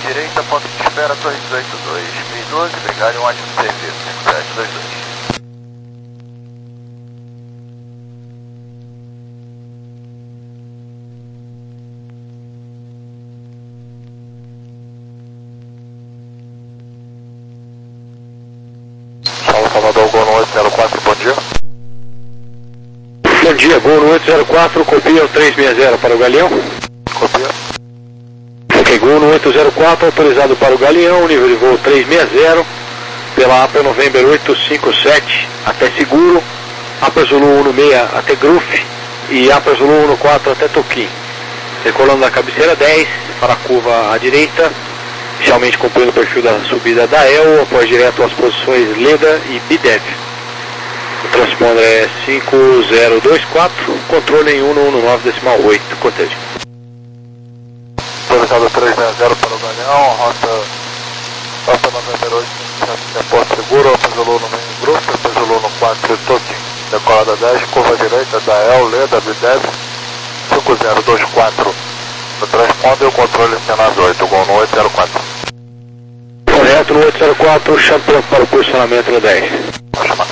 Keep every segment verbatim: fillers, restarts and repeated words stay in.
direita, ponto de espera, Torre dezoito dois mil e doze, obrigado e um ótimo serviço, cinco sete dois dois. Salvador, Gol no oito zero quatro, bom dia. Bom dia, Gol no oito zero quatro, copia o três seis zero para o Galeão. Copia. Ok, Gol no oito zero quatro, autorizado para o Galeão, nível de voo três seis zero, pela A P A November oito cinco sete até Seguro, A P A Zulu um seis até Gruf e A P A Zulu um quatro até Toquim. Decolando da cabeceira dez, para a curva à direita, inicialmente cumprindo o perfil da subida da E L, após direto às posições Leda e Bidev. O transponder é cinco zero dois quatro, controle em um um nove decimal oito, cortejo. Autorizado três seis zero para o Galeão, rota rota November oito cinco sete até Porto Seguro, A P A Zulu no meio grupo, A P A Zulu no quatro Toquim. Decolada dez, curva direita da E L, Leda, Bidev, cinco zero dois quatro. No transponder, o controle cenas oito, Gol no oito zero quatro. Correto, no oito zero quatro, chame para o posicionamento no dez. Vou chamar.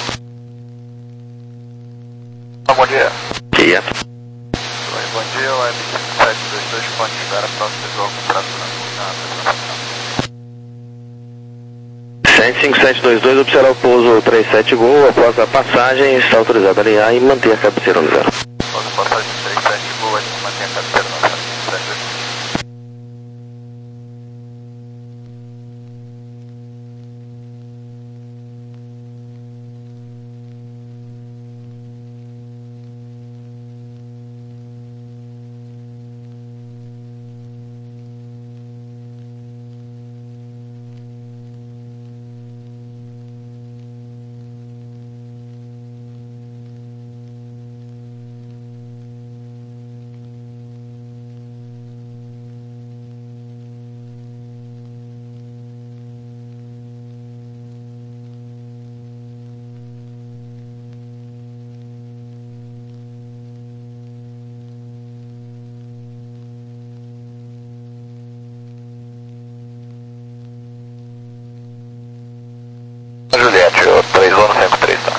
Bom dia. Dia. Oi, bom dia, o M cinco sete dois dois, ponto de espera, próximo visual contrato na sete cinco sete dois dois, observar o pouso três sete Gol, após a passagem está autorizado a alinhar e manter a cabeceira no zero. Após a passagem três sete Gol, a gente mantém a cabeceira no zero cinco sete dois dois. Juliette, o três um cinco três, tá?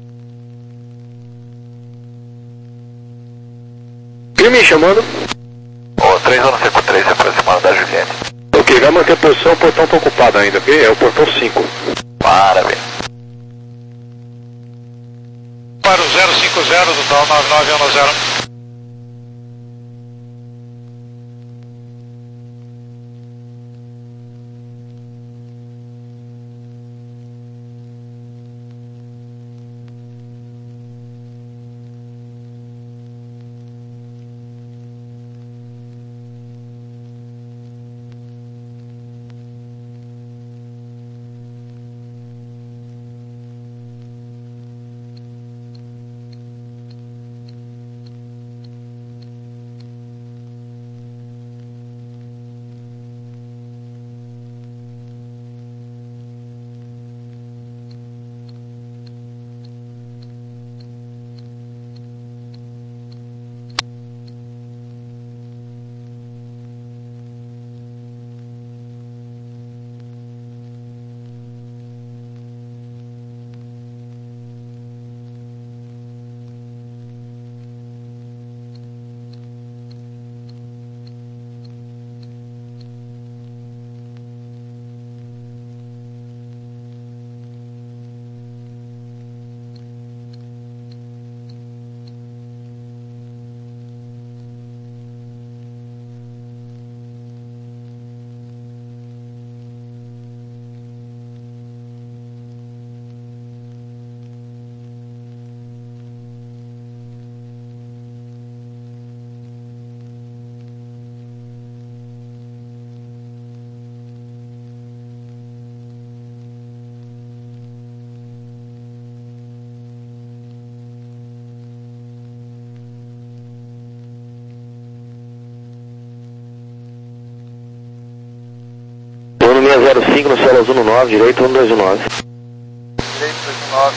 Quem me chamando? O três um cinco três se aproximando da Juliette. Ok, vai manter a posição, o portão está ocupado ainda, ok? É o portão cinco. Maravilha. Para o zero cinco zero, total nove nove um zero. seis zero cinco no solo azul no nove, direito um dois um nove. Direito dois um nove,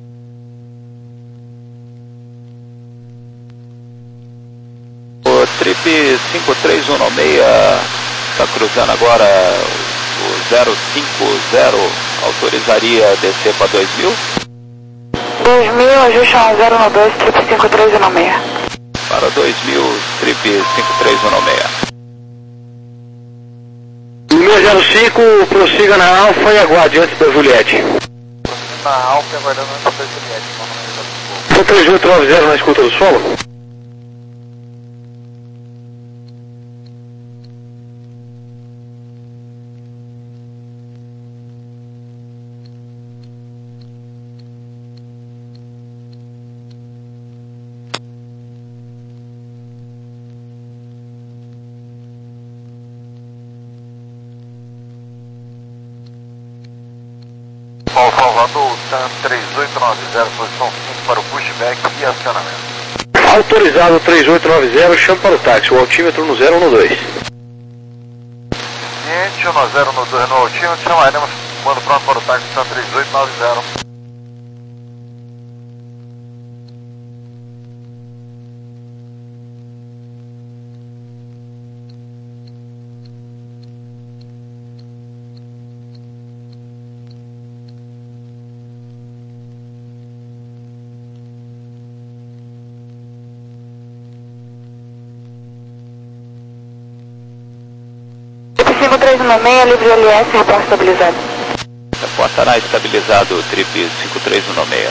O trip cinco três um seis, está cruzando agora o zero cinco zero, autorizaria descer para dois mil? dois mil, ajuste a zero um dois, trip cinco três um seis. Para dois mil, trip cinco três um seis. Número zero cinco, prossiga na Alfa e aguarde antes da Juliette. Na Alfa e aguardando antes da Juliette. Foi três oito nove zero na escuta do solo? Paulo Salvador, TAM três oito nove zero, posição cinco para o pushback e acionamento. Autorizado três oito nove zero, chama para o táxi, o altímetro no zero um dois. Ciente, um zero um dois no altímetro, chamaremos comando pronto para o táxi TAM três oito nove zero. cinco três um seis, livre L S, reporte estabilizado. Reportará estabilizado, trip cinco três um seis.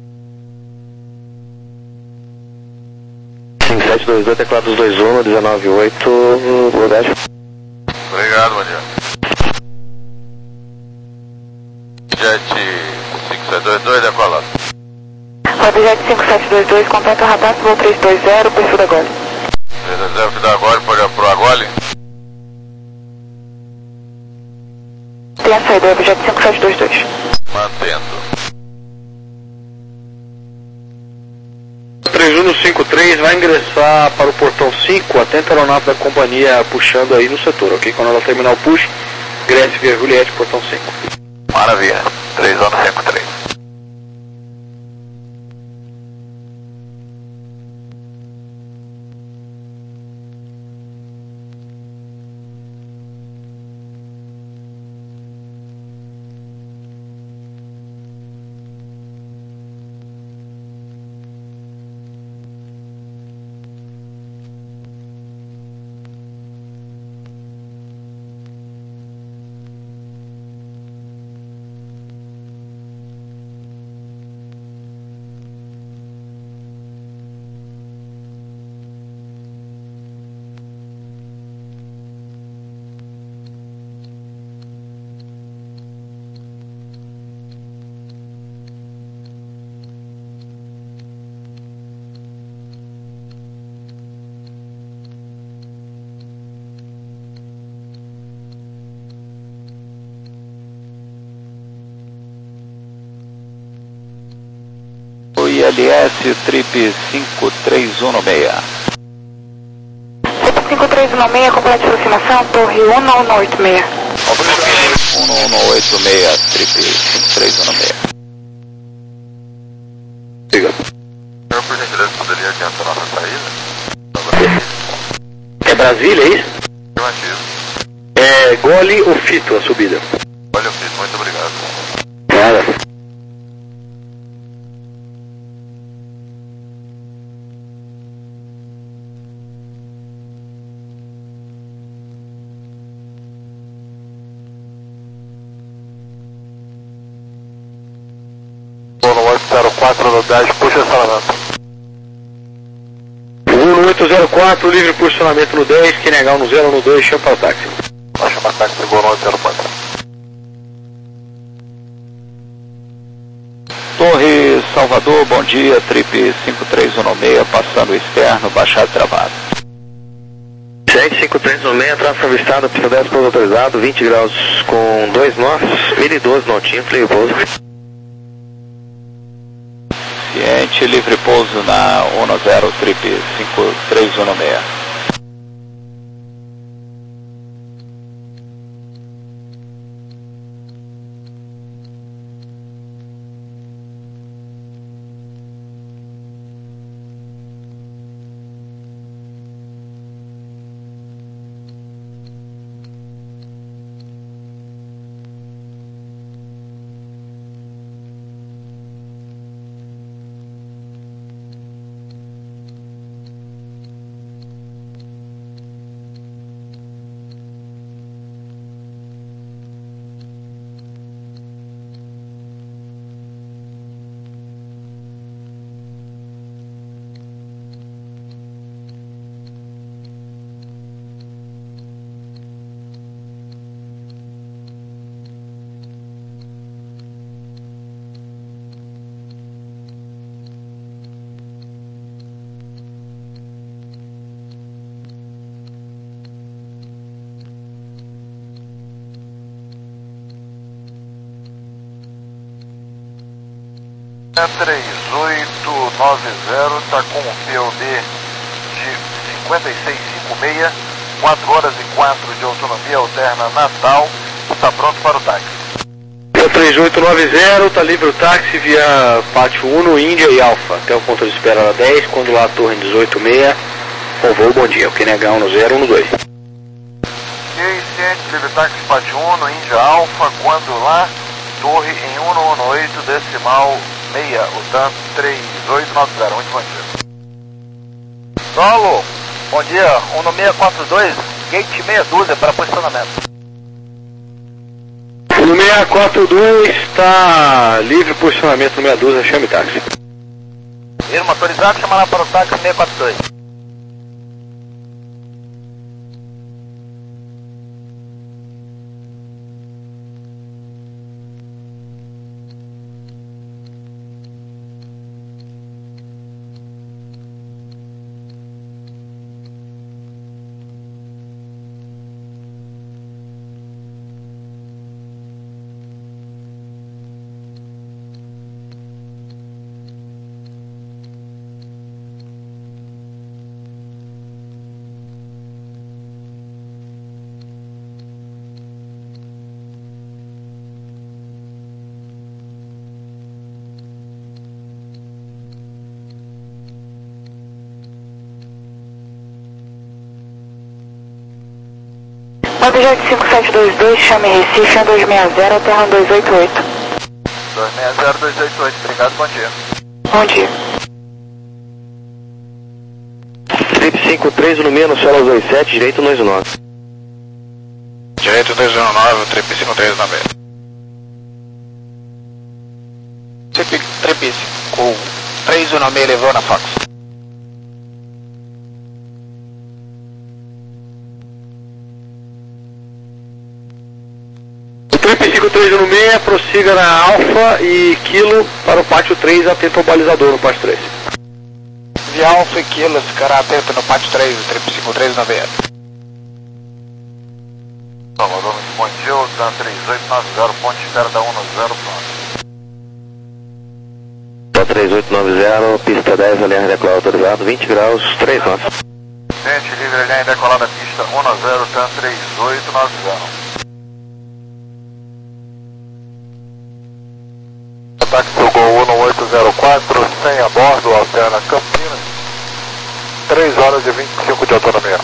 cinco sete dois dois, teclado dois um, dezenove oito, Brodage. Obrigado, bom dia. Jet cinco sete dois dois, decolado. Jet cinco sete dois dois, completa radar, voo três dois zero, perfil da Gole. três dois zero, da Gole, pode pro Agole. Tem a saída, Jet cinco sete dois dois. Mantendo. três um cinco três vai ingressar para o portão cinco, atenta a aeronave da companhia puxando aí no setor, ok? Quando ela terminar o push, ingresse via Juliette, portão cinco. Maravilha, três um cinco três. I L S, trip cinco três um seis. Trip cinco três um seis, complete aproximação, torre um um oito seis. um um oito seis, trip cinco três um seis. Siga. Senhor, por gentileza, poderia adiantar nossa saída? É Brasília, é isso? Afirmativo. É Gole ou Fito a subida? Olha, eu fiz, muito obrigado. Nada. zero quatro no dez, puxa acionamento. um oito zero quatro, livre posicionamento no dez, quem negar no zero um dois, chama para o táxi. Nós chamamos táxi seguro no zero quatro. Torre Salvador, bom dia, trip cinco três um seis, passando externo, baixado travado. Cheque cinco três um seis, tráfego avistado, pista dez, pouso autorizado, vinte graus com dois nós, mil e doze no altímetro, livre pouso. Ciente, livre pouso na um zero, trip cinco três um seis. três oito nove zero, está com um P O D de cinquenta e seis cinquenta e seis, quatro horas e quatro de autonomia alterna Natal, está pronto para o táxi. três oito nove zero, está livre o táxi via Pátio Uno, Índia e Alfa, até o ponto de espera era dez, quando lá a torre dezoito seis, com voo bom dia, o Q N H um no zero um dois. Ok, ciente, livre táxi Pátio Uno, Índia Alfa, quando lá, torre em cento e dezoito, decimal seis, o TAM três oito nove zero, muito bom dia. Solo, bom dia, um no seis quatro dois, gate meia dúzia para posicionamento. No seis quatro dois está livre posicionamento no meia dúzia, chame táxi. Irma autorizado, chamará para o táxi seis quatro dois. Objeto cinco sete dois dois, chame Recife, um dois seis zero, terra um dois oito oito. dois seis zero dois oito oito, obrigado, bom dia. Bom dia. Trip cinco três, no menos, solo dois sete, direito dois nove. Direito dois um nove, Trip cinco três na meia. Trip, trip cinco três um nove, levou na Fox. Trip cinco três no seis, prossiga na Alfa e Kilo para o Pátio três, atento ao balizador no Pátio três. Via Alfa e Kilo, ficará atento no Pátio três, Trip cinco três na meia. Salvador, muito bom dia, o TAM três oito nove zero, ponte de espera da um no zero, pronto. TAM três oito nove zero, pista dez, L R decolado autorizado, vinte graus, três nove. Ciente, livre, L R decolada, pista um no zero, TAM três oito nove zero. Táxi do Gol um oito zero quatro, sem a bordo, alterna Campinas, três horas e vinte e cinco de autonomia.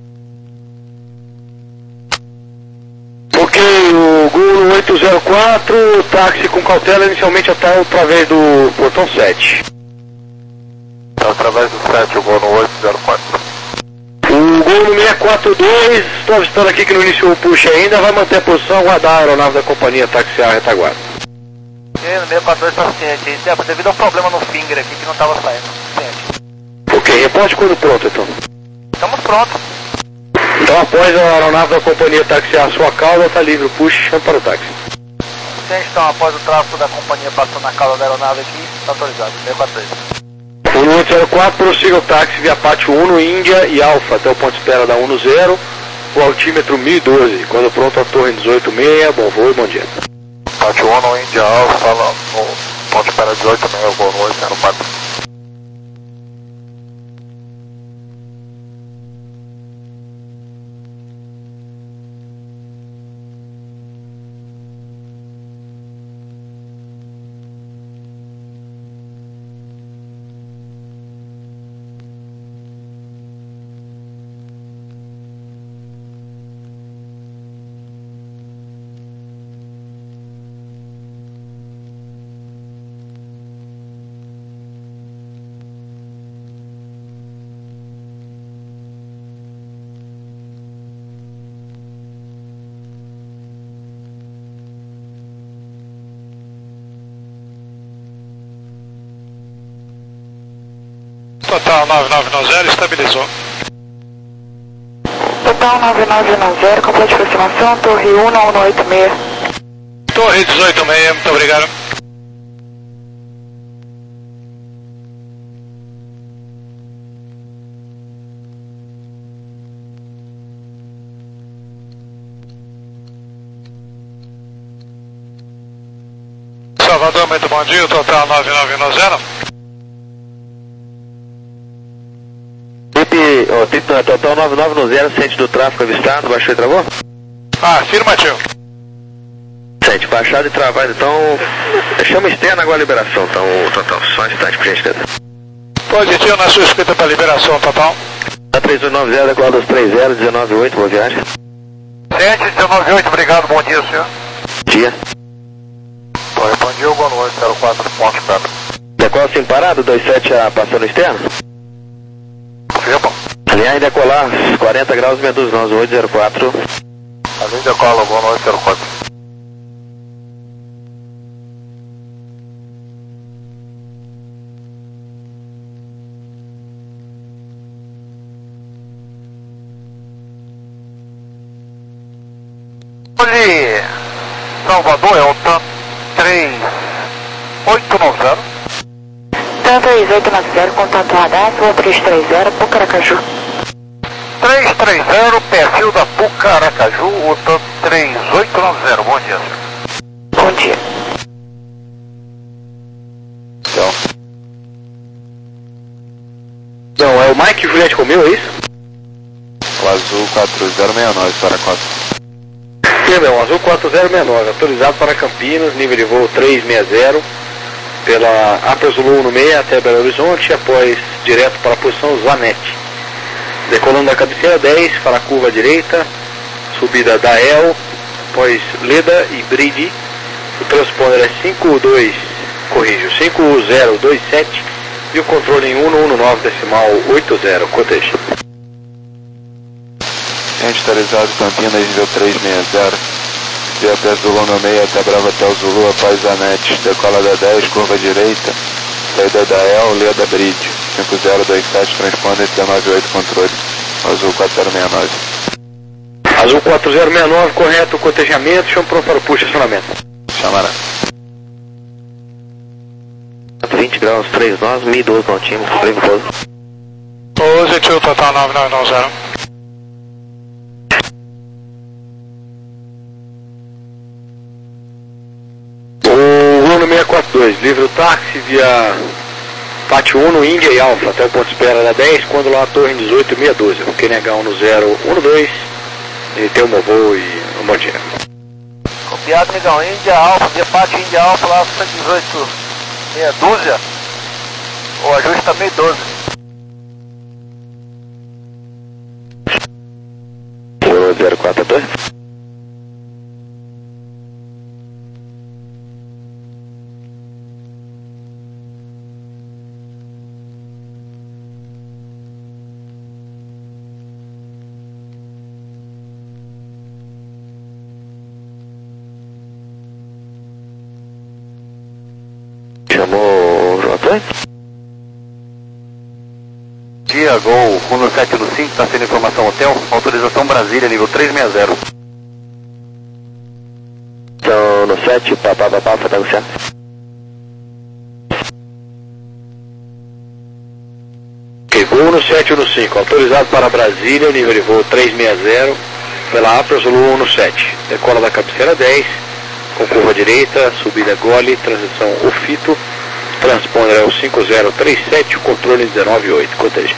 Ok, o Gol oito zero quatro, táxi com cautela, inicialmente até através do portão sete. Através do sete, o Gol no oito zero quatro. O Gol no seis quatro dois, estou avistando aqui que não iniciou o push ainda, vai manter a posição, aguardar a aeronave da companhia taxiar a retaguarda. No seis quatro dois está ciente, devido a um problema no finger aqui que não estava saindo, ciente. Ok, reporte quando pronto então. Estamos prontos. Então após a aeronave da companhia taxiar a sua cauda, está livre o push, chame para o táxi. Ciente, então, após o tráfego da companhia passando na cauda da aeronave aqui, está autorizado, seis quatro dois. um oito zero quatro, prossiga o táxi via Pátio Uno, Índia e Alfa, até o ponto de espera da um no zero, o altímetro mil e doze, quando pronto a torre dezoito seis, bom voo e bom dia. Pátio Uno, Índia Alfa, no ponto de espera dezoito seis, o Gol no oito zero quatro. Total nove nove nove zero, estabilizou. Total nove nove nove zero, complete aproximação, torre um um oito seis. Torre dezoito seis, muito obrigado. Salvador, muito bom dia, o total nove nove um zero. Trip, oh, trip não, total nove nove um zero, centro do tráfego avistado, baixou e travou? Ah, afirmativo. Sente, baixado e travado, então chama externa agora a liberação, então total, só um instante por gentileza. Positivo na sua escrita para liberação total. A três oito nove zero, decola dos três zero, dezenove oito, boa viagem. Sete, dezenove oito, obrigado, bom dia, senhor. Dia. Oi, bom dia, Gol oito zero quatro, ponto perto. Decola sem parado, dois sete a passando externo. Firma. Alinhar e decolar, quarenta graus, Medusa nove oito zero quatro. Ali decola, Gol oito zero quatro. Olhe, Salvador é o TAM três oito nove zero. TAM três oito nove zero, contato radar, Sul três três zero, Pucaracaju. três três zero, perfil da Pucaracaju, o TAM três oito nove zero, bom dia, senhor. Bom dia. Então. Não, é o Mike Juliette Romeu, é isso? O azul quatro zero seis nove para quatro. Sim, meu, azul quatro zero seis nove, autorizado para Campinas, nível de voo trezentos e sessenta, pela Upper Zulu um seis até Belo Horizonte, após direto para a posição Zanetti. Decolando da cabeceira dez, para a curva direita, subida da El, após Leda e Bride, o transponder é cinco dois, corrijo, cinco zero dois sete e o controle em cento e dezesseis decimal oitenta, coteja. Autorizado Campinas, nível trezentos e sessenta, via P Zulu um seis até Brava Hotel Zulu, após Zanetti, decola da dez, curva direita, saída da El, Leda Bride, cinco zero dois sete, transponder dezenove oito, controle, azul quatro zero seis nove. Azul quatro zero seis nove, correto, cotejamento, chama pronto para o push, acionamento. Chamará. vinte graus, três nove, mil e doze centímetros, freio pouso. Positivo, total nove nove um zero. seiscentos e quarenta e dois, livre o táxi via Pátio um, Índia e Alfa, até o ponto de espera da dez, quando lá a torre dezoito mil seiscentos e doze, o Q N H um zero um dois, ele tem um voo e um bom dia. Copiado, Migão, Índia Alfa, via Pátio Índia Alfa, lá cento e dezoito, meia dúzia, o ajuste está meio doze. zero quatro dois. Chamou o Jota? Dia, Gol um sete um cinco, está sendo informação hotel, autorização Brasília, nível trezentos e sessenta. Então, no sete, papá, papá, tá no certo. Ok, voo no sete um cinco, autorizado para Brasília, nível de voo trezentos e sessenta, pela Upper Zulu um sete, decola da cabeceira dez, com curva direita, subida gole, transição Ofito, transponder é o cinco zero três sete, controle dezenove oito, coteja.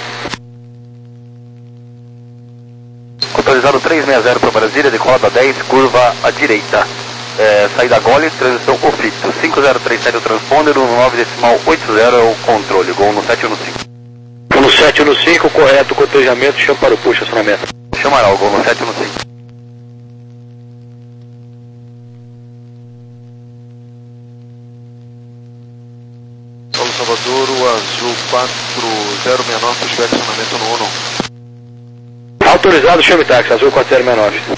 Autorizado trezentos e sessenta para Brasília, decola da dez, curva à direita. É, saída gole, transição Ofito, cinco zero três sete o transponder, dezenove decimal oitenta é o controle, Gol no sete um cinco. No sete um cinco, correto, cotejamento, chama para o push, acionamento. Chamará o Gol no sete um cinco. Paulo Salvador, o azul quatro zero seis nove, se tiver acionamento no um. Autorizado, chame táxi, azul quatro zero seis nove.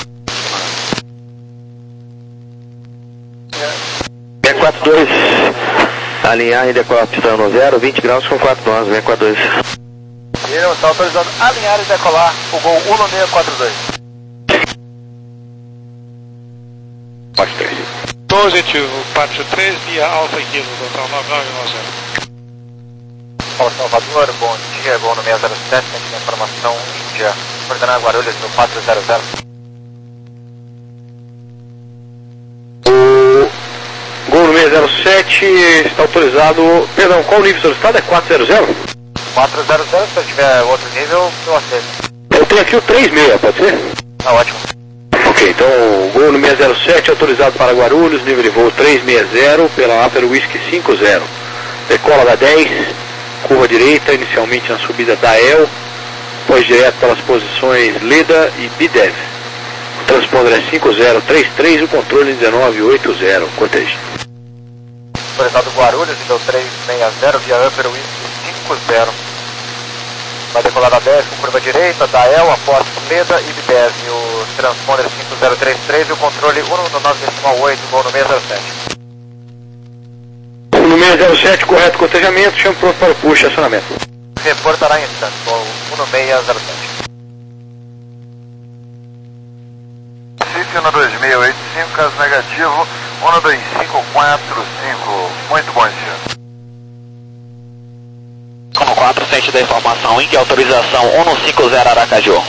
seis quatro dois, alinhar e decolar pistão no zero, vinte graus com quatro nove, seis quatro dois. Ele está autorizado alinhar e decolar o Gol um seis quatro dois. Pátio três. Positivo, Pátio três, via Alfa Kilo, total nove nove um zero. Paulo Salvador, bom dia, Gol no seis zero sete, tem informação Índia, coordenado Guarulhos no quatro zero zero. O Gol no seis zero sete, sete está autorizado, perdão, qual o nível solicitado? É quatrocentos? quatrocentos, se eu tiver outro nível, eu aceito. Eu tenho aqui o trinta e seis, pode ser? Tá ótimo. Ok, então o gol no seiscentos e sete autorizado para Guarulhos, nível de voo trezentos e sessenta, pela Upper Whisky cinquenta. Decola da dez, curva direita, inicialmente na subida da E L, depois direto pelas posições Leda e B D E V. O transponder é cinco zero três três, o controle é dezenove oitenta, cortejo. Autorizado Guarulhos, nível trezentos e sessenta, via Upper Whisky cinquenta. Vai decolar da dez com curva direita, da E L, após Leda e B D E V. O transponder cinco zero três três e o controle um um nove oito, gol no seiscentos e sete. No seiscentos e sete, correto cotejamento, chama pronto para o push, acionamento. Reportará em instante, gol um seiscentos e sete. Recife um dois seis oito cinco, caso negativo, um dois cinco quatro cinco. Muito bom dia. um quatro, sente da informação, Indy, autorização um cinquenta Aracaju.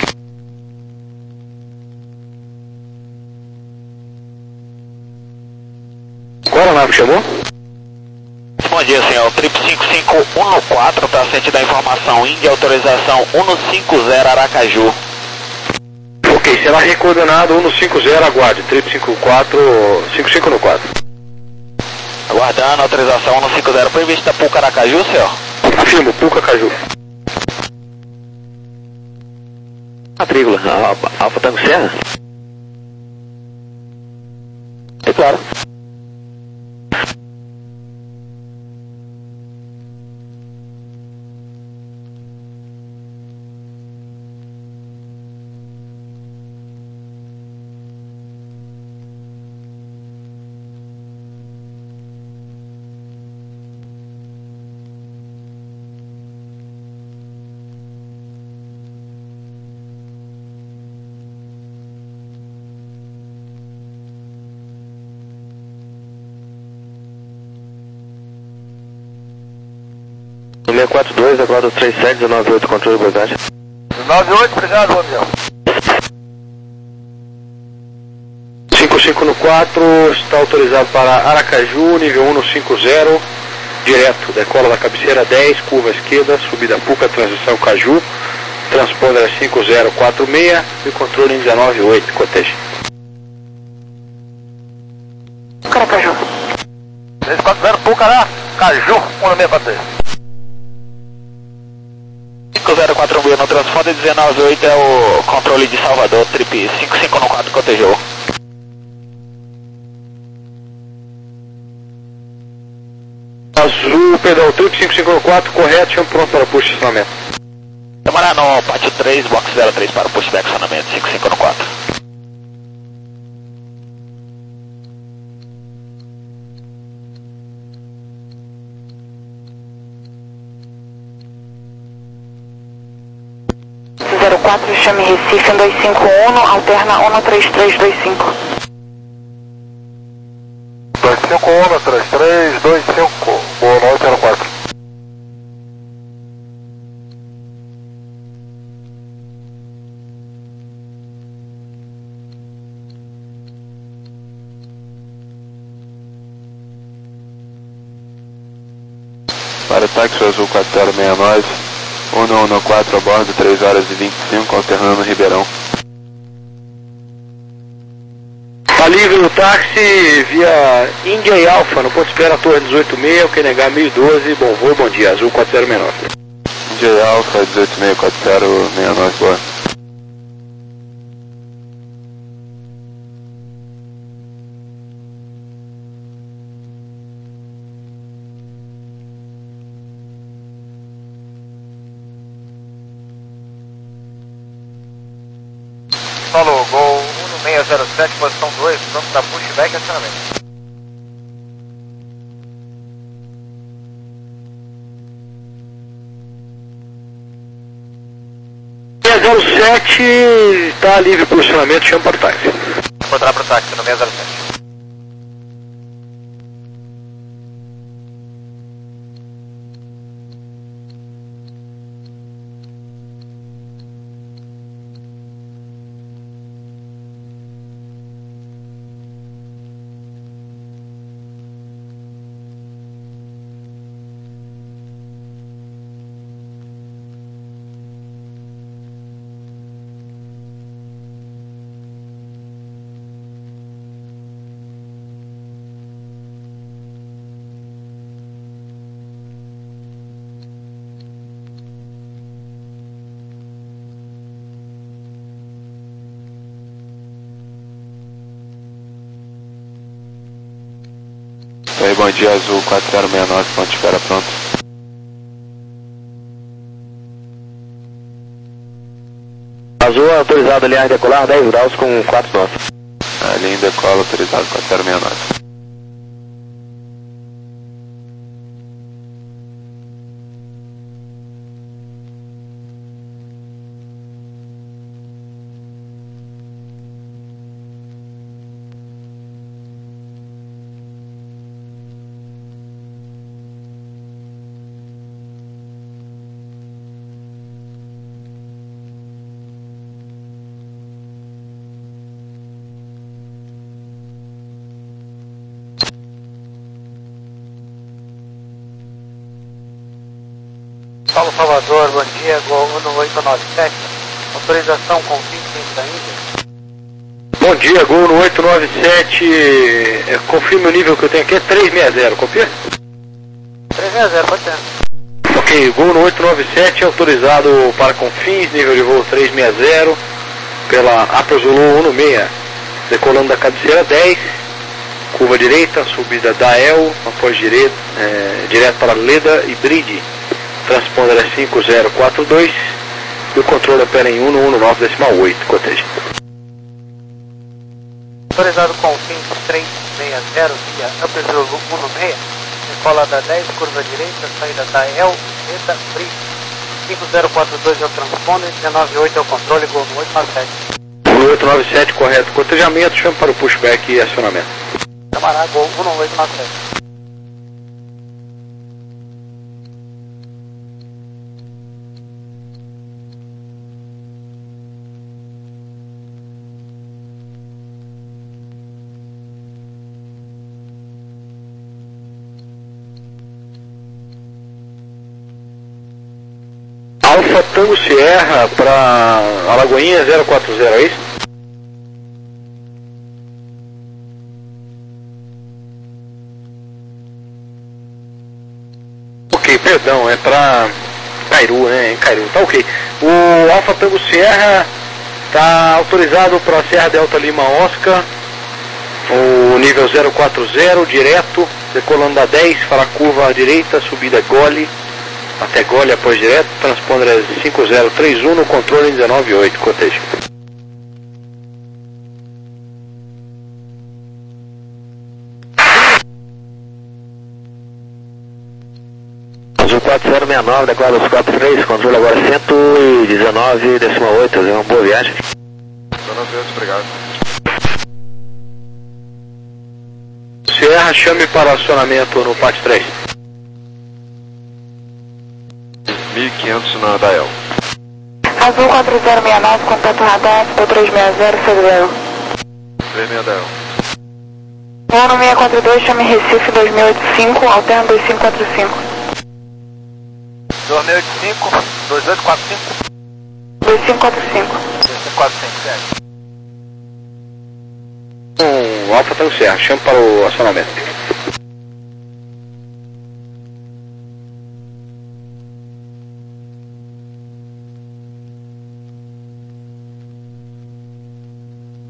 Qual a nave chamou? Bom dia, senhor. Trip cinco cinco um quatro, para sente da informação, Indy, autorização um cinquenta Aracaju. Ok, será recoordenado um cinquenta, aguarde, Trip cinco quatro, cinco cinco no quatro. Aguardando, autorização um cinquenta, previsto da Puca Aracaju, senhor? Afirmo, Puca Caju. Matrícula, Alfa, Alfa Tango Serra? É claro. No seis quatro dois, aguarda três sete um nove oito, controle de abordagem. nove oito, obrigado, avião. cinco cinco no quatro, está autorizado para Aracaju, nível um cinquenta, direto, decola da cabeceira dez, curva esquerda, subida Puca, transição Caju, transponder é cinco zero quatro seis e o controle em dezenove oito, coteja. Caracaju. três quatro zero, Pucará, Caju, um seis quatro três. cinco zero quatro seis no transponder, dezenove oito é o controle de Salvador, Trip cinco cinco no quatro, cotejou. Azul, perdão, Trip cinco cinco no quatro, correto, chama pronto para push, acionamento. Camará no pátio três, box zero três para o pushback, acionamento cinco cinco no quatro. zero quatro, chame Recife um dois cinco um, alterna um três três dois cinco. dois cinco um, três três dois cinco, boa noite, zero quatro. Para o táxi azul quatro zero seis nove, um um quatro a bordo, três horas e vinte e cinco, alternando Ribeirão. Está livre o táxi via Índia e Alfa, no ponto de espera Torre dezoito seis, o Q N H mil e doze, bom voo, bom dia, Azul quatro zero seis nove. Índia Alfa dezoito seis quatro zero seis nove, boa. Falou, gol um seis zero sete, posição dois, pronto para pushback e acionamento. seis zero sete está livre para o acionamento, chama para o táxi. Encontrar para o táxi no seis zero sete. bom dia, Azul quatro zero seis nove, ponto de espera pronto. Azul autorizado a linha decolar dez graus com quatro nove. A linha decola autorizado quatro zero seis nove. Paulo Salvador, bom dia, Gol um oito nove sete, autorização com fim da Índia. Bom dia, Gol no oito nove sete, é, confirme o nível que eu tenho aqui, é três seis zero, confia? três seis zero, pode ser. Ok, Gol no oito nove sete, autorizado para confins, nível de voo três seis zero, pela Upper Zulu um seis, decolando da cabeceira dez, curva direita, subida da El, após direito, é, direto para Leda e Bride. Transponder é cinco zero quatro dois e o controle opera em um um nove decimal oito, coteja. Autorizado com fim três seis zero via Upper Zulu um seis, decola da dez, curva direita, saída da El, Leda, Bride. cinco zero quatro dois é o transponder, dezenove oito é o controle, Gol no oito nove sete. No oito nove sete, correto, cotejamento, chama para o pushback e acionamento. Camará, Gol um oito nove sete. Alfa Tango Sierra para Alagoinha zero quatro zero, é isso? Ok, perdão, é para Cairu, né? Em Cairu, tá ok. O Alfa Tango Sierra está autorizado para Serra Delta Lima Oscar, o nível zero quatro zero, direto, decolando da dez para a curva à direita, subida Gole. Até Gole após direto, transponder é cinco zero três um no controle em dezenove oito, coteja. Azul quatro zero seis nove, declara os quatro três, controle agora cento e dezenove decimal oito, uma boa viagem. Obrigado. Sierra, chame para acionamento no P A T três. mil e quinhentos na Dael. Azul quatro zero seis nove, contato radar, Expo três seis zero, Federal. três seis Dael. Voo no seis quatro dois, chame Recife dois mil e oitenta e cinco, alterna dois cinco quatro cinco. dois mil e oitenta e cinco, dois oito quatro cinco. dois cinco quatro cinco. dois cinco quatro cinco, certo. Um Alfa Tango Sierra, chame para o acionamento.